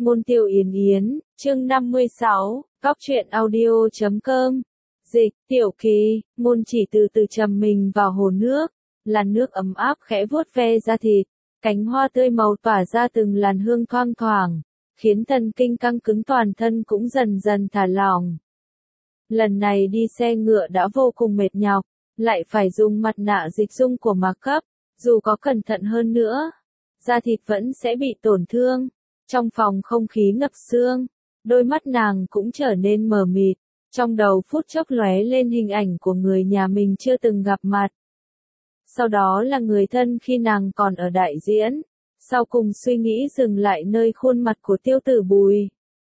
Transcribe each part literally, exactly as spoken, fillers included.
Ngôn Tiêu Yến Yến, chương năm mươi sáu, góc truyện audio chấm com. Dịch, Tiểu Kỳ, Ngôn Chỉ từ từ trầm mình vào hồ nước, làn nước ấm áp khẽ vuốt ve da thịt, cánh hoa tươi màu tỏa ra từng làn hương thoang thoảng, khiến thần kinh căng cứng toàn thân cũng dần dần thả lỏng. Lần này đi xe ngựa đã vô cùng mệt nhọc, lại phải dùng mặt nạ dịch dung của Mạc Cấp, dù có cẩn thận hơn nữa, da thịt vẫn sẽ bị tổn thương. Trong phòng không khí ngập sương, đôi mắt nàng cũng trở nên mờ mịt, trong đầu phút chốc lóe lên hình ảnh của người nhà mình chưa từng gặp mặt. Sau đó là người thân khi nàng còn ở đại diễn, sau cùng suy nghĩ dừng lại nơi khuôn mặt của Tiêu Tử Bùi.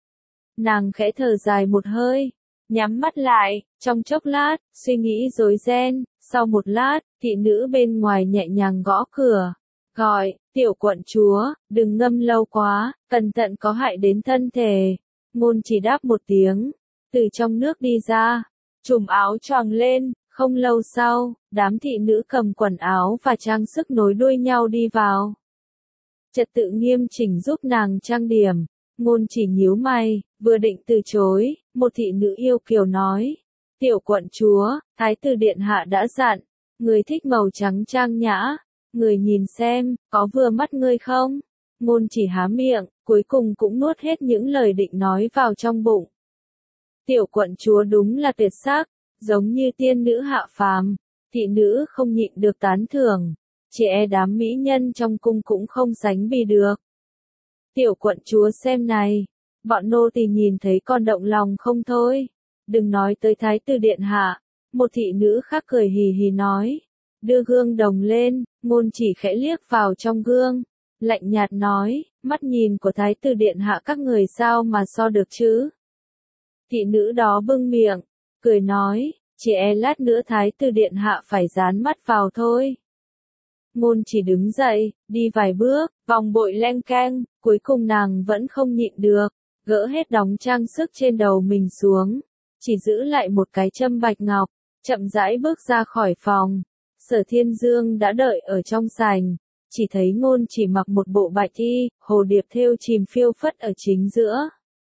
Nàng khẽ thở dài một hơi, nhắm mắt lại, trong chốc lát, suy nghĩ rối ren, sau một lát, thị nữ bên ngoài nhẹ nhàng gõ cửa, gọi, Tiểu quận chúa, đừng ngâm lâu quá, cẩn thận có hại đến thân thể. Ngôn Chỉ đáp một tiếng, từ trong nước đi ra, trùm áo choàng lên, không lâu sau, đám thị nữ cầm quần áo và trang sức nối đuôi nhau đi vào. Trật tự nghiêm chỉnh giúp nàng trang điểm, Ngôn Chỉ nhíu mày, vừa định từ chối, một thị nữ yêu kiều nói, Tiểu quận chúa, Thái tử điện hạ đã dặn, người thích màu trắng trang nhã. Người nhìn xem, có vừa mắt ngươi không? Ngôn Chỉ há miệng, cuối cùng cũng nuốt hết những lời định nói vào trong bụng. Tiểu quận chúa đúng là tuyệt sắc, giống như tiên nữ hạ phàm, thị nữ không nhịn được tán thưởng, chỉ e đám mỹ nhân trong cung cũng không sánh bì được. Tiểu quận chúa xem này, bọn nô tỳ nhìn thấy con động lòng không thôi, đừng nói tới Thái tử điện hạ, một thị nữ khác cười hì hì nói. Đưa gương đồng lên, Ngôn Chỉ khẽ liếc vào trong gương, lạnh nhạt nói, mắt nhìn của Thái tử điện hạ các người sao mà so được chứ? Thị nữ đó bưng miệng, cười nói, chỉ e lát nữa Thái tử điện hạ phải dán mắt vào thôi. Ngôn Chỉ đứng dậy, đi vài bước, vòng bội leng keng, cuối cùng nàng vẫn không nhịn được, gỡ hết đống trang sức trên đầu mình xuống, chỉ giữ lại một cái châm bạch ngọc, chậm rãi bước ra khỏi phòng. Sở Thiên Dương đã đợi ở trong sảnh, chỉ thấy Ngôn Chỉ mặc một bộ bạch y, hồ điệp thêu chìm phiêu phất ở chính giữa.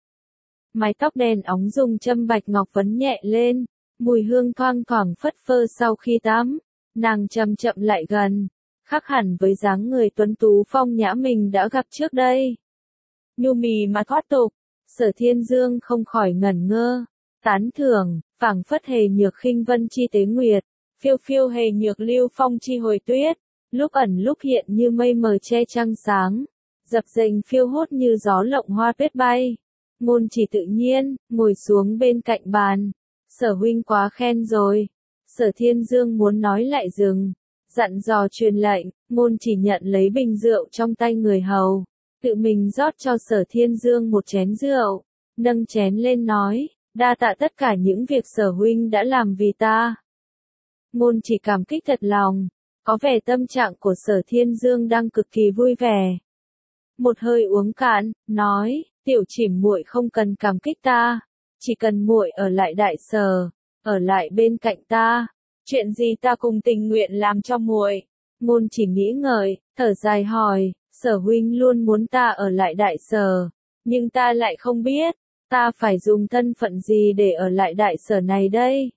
Mái tóc đen óng dùng châm bạch ngọc vấn nhẹ lên, mùi hương thoang thoảng phất phơ sau khi tắm, nàng chậm chậm lại gần, khác hẳn với dáng người tuấn tú phong nhã mình đã gặp trước đây. Nhu mì mà thoát tục, Sở Thiên Dương không khỏi ngẩn ngơ, tán thưởng, phảng phất hề nhược khinh vân chi tế nguyệt. Phiêu phiêu hề nhược lưu phong chi hồi tuyết, lúc ẩn lúc hiện như mây mờ che trăng sáng, dập dềnh phiêu hốt như gió lộng hoa tuyết bay. Ngôn Chỉ tự nhiên, ngồi xuống bên cạnh bàn, Sở huynh quá khen rồi. Sở Thiên Dương muốn nói lại dừng, dặn dò truyền lệnh, Ngôn Chỉ nhận lấy bình rượu trong tay người hầu, tự mình rót cho Sở Thiên Dương một chén rượu, nâng chén lên nói, đa tạ tất cả những việc Sở huynh đã làm vì ta. Ngôn Chỉ cảm kích thật lòng, có vẻ tâm trạng của Sở Thiên Dương đang cực kỳ vui vẻ. Một hơi uống cạn, nói, Tiểu Chỉm muội không cần cảm kích ta, chỉ cần muội ở lại Đại Sở, ở lại bên cạnh ta, chuyện gì ta cùng tình nguyện làm cho muội. Ngôn Chỉ nghĩ ngợi, thở dài hỏi, Sở huynh luôn muốn ta ở lại Đại Sở, nhưng ta lại không biết, ta phải dùng thân phận gì để ở lại Đại Sở này đây?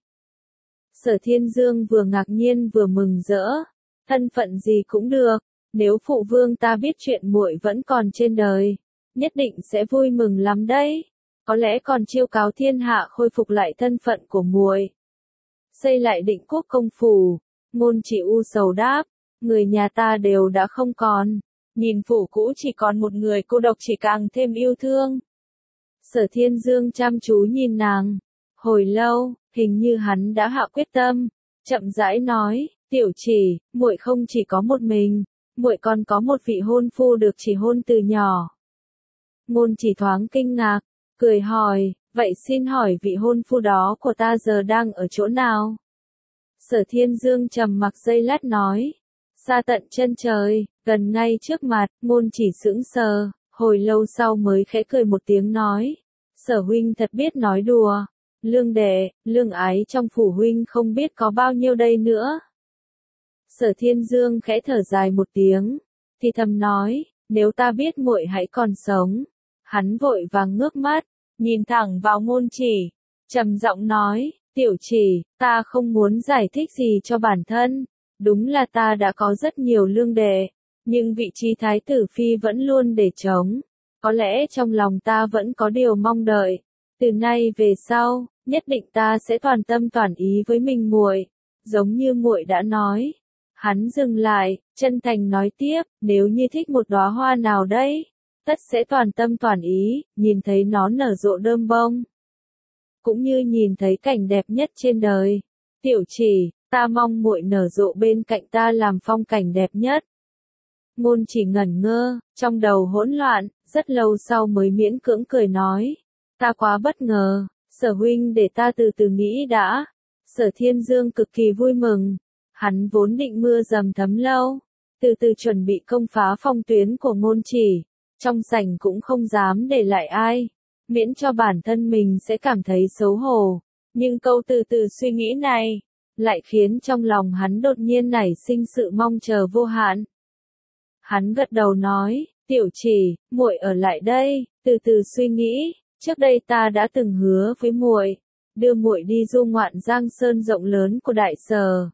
Sở Thiên Dương vừa ngạc nhiên vừa mừng rỡ, thân phận gì cũng được, nếu phụ vương ta biết chuyện muội vẫn còn trên đời, nhất định sẽ vui mừng lắm đấy, có lẽ còn chiêu cáo thiên hạ khôi phục lại thân phận của muội. Xây lại Định Quốc công phủ, Ngôn Chỉ u sầu đáp, người nhà ta đều đã không còn, nhìn phủ cũ chỉ còn một người cô độc chỉ càng thêm yêu thương. Sở Thiên Dương chăm chú nhìn nàng, hồi lâu, hình như hắn đã hạ quyết tâm, chậm rãi nói, Tiểu Chỉ, muội không chỉ có một mình, muội còn có một vị hôn phu được chỉ hôn từ nhỏ. Ngôn Chỉ thoáng kinh ngạc, cười hỏi, vậy xin hỏi vị hôn phu đó của ta giờ đang ở chỗ nào? Sở Thiên Dương trầm mặc giây lát nói, xa tận chân trời, gần ngay trước mặt. Ngôn Chỉ sững sờ, hồi lâu sau mới khẽ cười một tiếng nói, Sở huynh thật biết nói đùa. Lương đệ, lương ái trong phủ huynh không biết có bao nhiêu đây nữa. Sở Thiên Dương khẽ thở dài một tiếng, thì thầm nói, nếu ta biết muội hãy còn sống, Hắn vội vàng ngước mắt, nhìn thẳng vào Ngôn Chỉ, trầm giọng nói, Tiểu Chỉ, ta không muốn giải thích gì cho bản thân, đúng là ta đã có rất nhiều lương đệ, nhưng vị trí thái tử phi vẫn luôn để trống, có lẽ trong lòng ta vẫn có điều mong đợi, từ nay về sau, nhất định ta sẽ toàn tâm toàn ý với mình muội, giống như muội đã nói. Hắn dừng lại, chân thành nói tiếp, nếu như thích một đóa hoa nào đấy, tất sẽ toàn tâm toàn ý, nhìn thấy nó nở rộ đơm bông. Cũng như nhìn thấy cảnh đẹp nhất trên đời. Tiểu Chỉ, ta mong muội nở rộ bên cạnh ta làm phong cảnh đẹp nhất. Ngôn Chỉ ngẩn ngơ, trong đầu hỗn loạn, rất lâu sau mới miễn cưỡng cười nói. Ta quá bất ngờ, Sở huynh để ta từ từ nghĩ đã. Sở Thiên Dương cực kỳ vui mừng. Hắn vốn định mưa dầm thấm lâu, từ từ chuẩn bị công phá phong tuyến của Ngôn Chỉ, trong sảnh cũng không dám để lại ai, miễn cho bản thân mình sẽ cảm thấy xấu hổ. Nhưng câu từ từ suy nghĩ này, lại khiến trong lòng hắn đột nhiên nảy sinh sự mong chờ vô hạn. Hắn gật đầu nói, Tiểu Chỉ, muội ở lại đây, từ từ suy nghĩ, trước đây ta đã từng hứa với muội, đưa muội đi du ngoạn giang sơn rộng lớn của Đại Sở.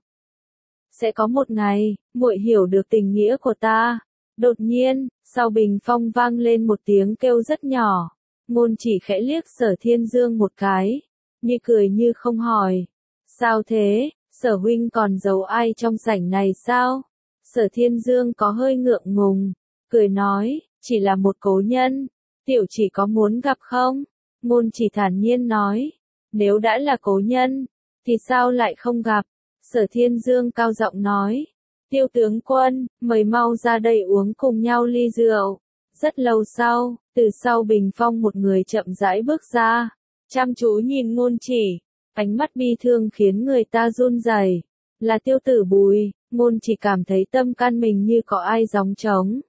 Sẽ có một ngày, muội hiểu được tình nghĩa của ta. Đột nhiên, sau bình phong vang lên một tiếng kêu rất nhỏ. Ngôn Chỉ khẽ liếc Sở Thiên Dương một cái, như cười như không hỏi. Sao thế, Sở huynh còn giấu ai trong sảnh này sao? Sở Thiên Dương có hơi ngượng ngùng, cười nói, chỉ là một cố nhân. Tiểu Chỉ có muốn gặp không? Ngôn Chỉ thản nhiên nói, nếu đã là cố nhân, thì sao lại không gặp? Sở Thiên Dương cao giọng nói, Tiêu tướng quân, mời mau ra đây uống cùng nhau ly rượu. Rất lâu sau, từ sau bình phong một người chậm rãi bước ra, chăm chú nhìn Ngôn Chỉ, ánh mắt bi thương khiến người ta run rẩy. Là Tiêu Tử Bùi. Ngôn Chỉ cảm thấy tâm can mình như có ai gióng trống.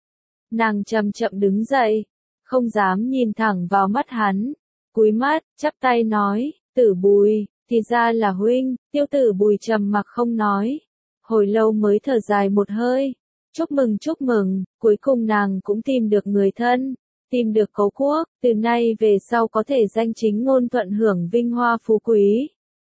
Nàng chậm chậm đứng dậy, không dám nhìn thẳng vào mắt hắn, cúi mắt, chắp tay nói, Tử Bùi, thì ra là huynh. Tiêu Tử Bùi trầm mặc không nói, hồi lâu mới thở dài một hơi, chúc mừng chúc mừng, cuối cùng nàng cũng tìm được người thân, tìm được cố quốc, từ nay về sau có thể danh chính ngôn thuận hưởng vinh hoa phú quý.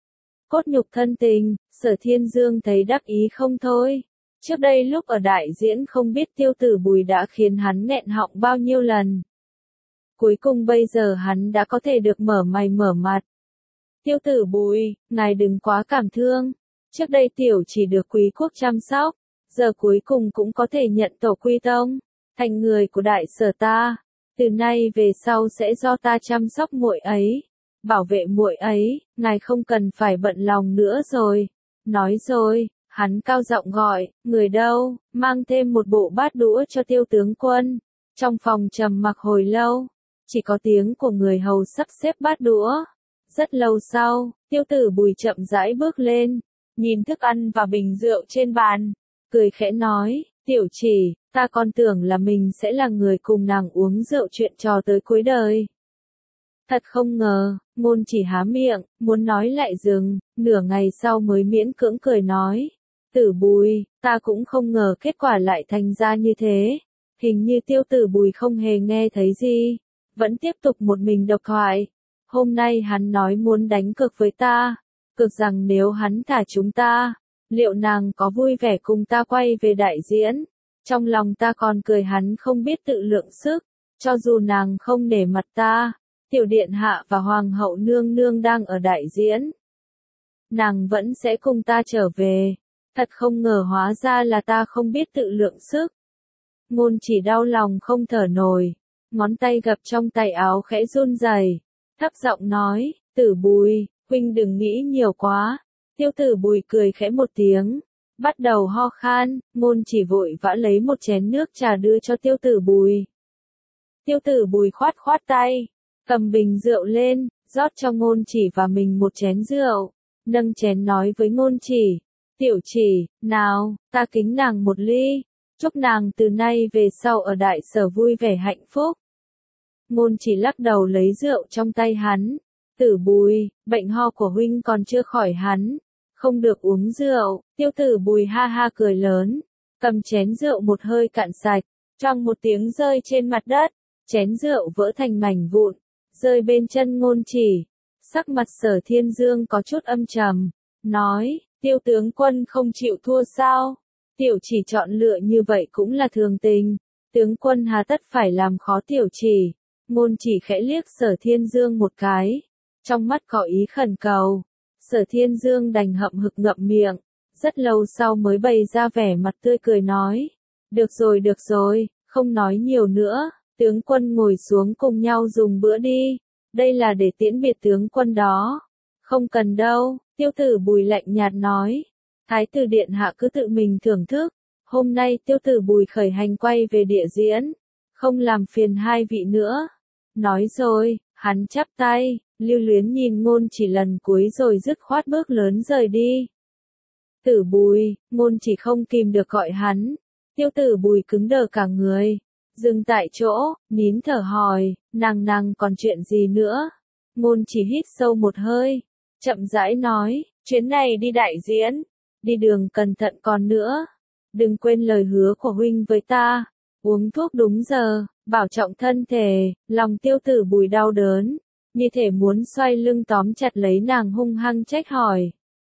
Cốt nhục thân tình, Sở Thiên Dương thấy đắc ý không thôi. Trước đây lúc ở đại diễn không biết Tiêu Tử Bùi đã khiến hắn nghẹn họng bao nhiêu lần. Cuối cùng bây giờ hắn đã có thể được mở mày mở mặt. Tiêu Tử Bùi, ngài đừng quá cảm thương. Trước đây Tiểu chỉ được quý quốc chăm sóc, giờ cuối cùng cũng có thể nhận tổ quy tông, thành người của Đại Sở ta. Từ nay về sau sẽ do ta chăm sóc muội ấy, bảo vệ muội ấy, ngài không cần phải bận lòng nữa rồi. Nói rồi, hắn cao giọng gọi, người đâu, mang thêm một bộ bát đũa cho Tiêu tướng quân. Trong phòng trầm mặc hồi lâu, chỉ có tiếng của người hầu sắp xếp bát đũa. Rất lâu sau, Tiêu Tử Bùi chậm rãi bước lên, nhìn thức ăn và bình rượu trên bàn, cười khẽ nói, Tiểu Chỉ, ta còn tưởng là mình sẽ là người cùng nàng uống rượu chuyện trò tới cuối đời. Thật không ngờ, Ngôn Chỉ há miệng, muốn nói lại dừng, nửa ngày sau mới miễn cưỡng cười nói, Tử Bùi, ta cũng không ngờ kết quả lại thành ra như thế. Hình như Tiêu Tử Bùi không hề nghe thấy gì, vẫn tiếp tục một mình độc thoại. Hôm nay hắn nói muốn đánh cược với ta, cược rằng nếu hắn thả chúng ta, liệu nàng có vui vẻ cùng ta quay về đại diễn. Trong lòng ta còn cười hắn không biết tự lượng sức, cho dù nàng không nể mặt ta, tiểu điện hạ và hoàng hậu nương nương đang ở đại diễn, nàng vẫn sẽ cùng ta trở về. Thật không ngờ hóa ra là ta không biết tự lượng sức. Ngôn Chỉ đau lòng không thở nổi, ngón tay gập trong tay áo khẽ run rẩy, thấp giọng nói, Tử Bùi, huynh đừng nghĩ nhiều quá. Tiêu Tử Bùi cười khẽ một tiếng, bắt đầu ho khan. Ngôn Chỉ vội vã lấy một chén nước trà đưa cho Tiêu Tử Bùi. Tiêu Tử Bùi khoát khoát tay, cầm bình rượu lên, rót cho Ngôn Chỉ và mình một chén rượu, nâng chén nói với Ngôn Chỉ, Tiểu Chỉ, nào, ta kính nàng một ly, chúc nàng từ nay về sau ở đại sở vui vẻ hạnh phúc. Ngôn Chỉ lắc đầu lấy rượu trong tay hắn, Tử Bùi, bệnh ho của huynh còn chưa khỏi hắn, không được uống rượu. Tiêu Tử Bùi ha ha cười lớn, cầm chén rượu một hơi cạn sạch, choang một tiếng rơi trên mặt đất. chén rượu vỡ thành mảnh vụn, rơi bên chân Ngôn Chỉ. Sắc mặt Sở Thiên Dương có chút âm trầm, nói, Tiêu tướng quân không chịu thua sao? Tiểu Chỉ chọn lựa như vậy cũng là thường tình, tướng quân hà tất phải làm khó Tiểu Chỉ. Ngôn Chỉ khẽ liếc Sở Thiên Dương một cái, trong mắt có ý khẩn cầu. Sở Thiên Dương đành hậm hực ngậm miệng, rất lâu sau mới bày ra vẻ mặt tươi cười nói, được rồi được rồi, không nói nhiều nữa, tướng quân ngồi xuống cùng nhau dùng bữa đi, đây là để tiễn biệt tướng quân đó. Không cần đâu, Tiêu Tử Bùi lạnh nhạt nói, Thái tử điện hạ cứ tự mình thưởng thức, hôm nay Tiêu Tử Bùi khởi hành quay về địa diễn, không làm phiền hai vị nữa. Nói rồi, hắn chắp tay, lưu luyến nhìn Ngôn Chỉ lần cuối rồi dứt khoát bước lớn rời đi. Tử Bùi, Ngôn Chỉ không kìm được gọi hắn. Tiêu Tử Bùi cứng đờ cả người, dừng tại chỗ, nín thở hỏi, nàng nàng còn chuyện gì nữa? Ngôn Chỉ hít sâu một hơi, chậm rãi nói, chuyến này đi đại diễn, đi đường cẩn thận còn nữa. Đừng quên lời hứa của huynh với ta, uống thuốc đúng giờ, bảo trọng thân thể. Lòng Tiêu Tử Bùi đau đớn, như thể muốn xoay lưng tóm chặt lấy nàng hung hăng trách hỏi.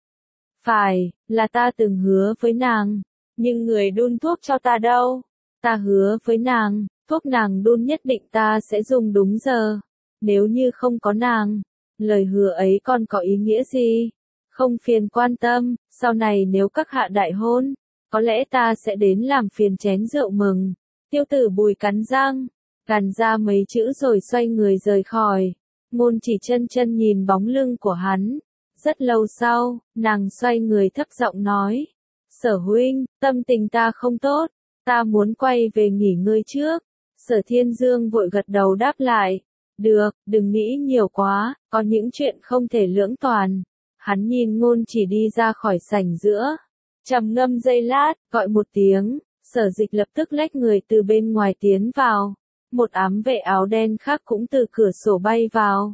Phải, là ta từng hứa với nàng, nhưng người đun thuốc cho ta đâu? Ta hứa với nàng, thuốc nàng đun nhất định ta sẽ dùng đúng giờ. Nếu như không có nàng, lời hứa ấy còn có ý nghĩa gì? Không phiền quan tâm, sau này nếu các hạ đại hôn, có lẽ ta sẽ đến làm phiền chén rượu mừng. Tiêu Tử Bùi cắn răng, gằn ra mấy chữ rồi xoay người rời khỏi. Ngôn Chỉ chân chân nhìn bóng lưng của hắn. Rất lâu sau, nàng xoay người thấp giọng nói, Sở huynh, tâm tình ta không tốt, ta muốn quay về nghỉ ngơi trước. Sở Thiên Dương vội gật đầu đáp lại, được, đừng nghĩ nhiều quá, có những chuyện không thể lưỡng toàn. Hắn nhìn Ngôn Chỉ đi ra khỏi sảnh giữa, trầm ngâm giây lát, gọi một tiếng, Sở Dịch lập tức lách người từ bên ngoài tiến vào. Một ám vệ áo đen khác cũng từ cửa sổ bay vào.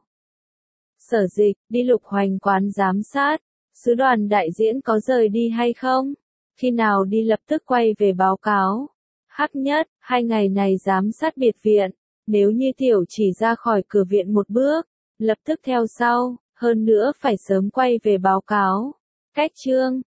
Sở Dịch, đi Lục Hoành quán giám sát, sứ đoàn đại diễn có rời đi hay không? Khi nào đi lập tức quay về báo cáo. Hắc Nhất, hai ngày này giám sát biệt viện, nếu như Tiểu Chỉ ra khỏi cửa viện một bước, lập tức theo sau, hơn nữa phải sớm quay về báo cáo. Cách chương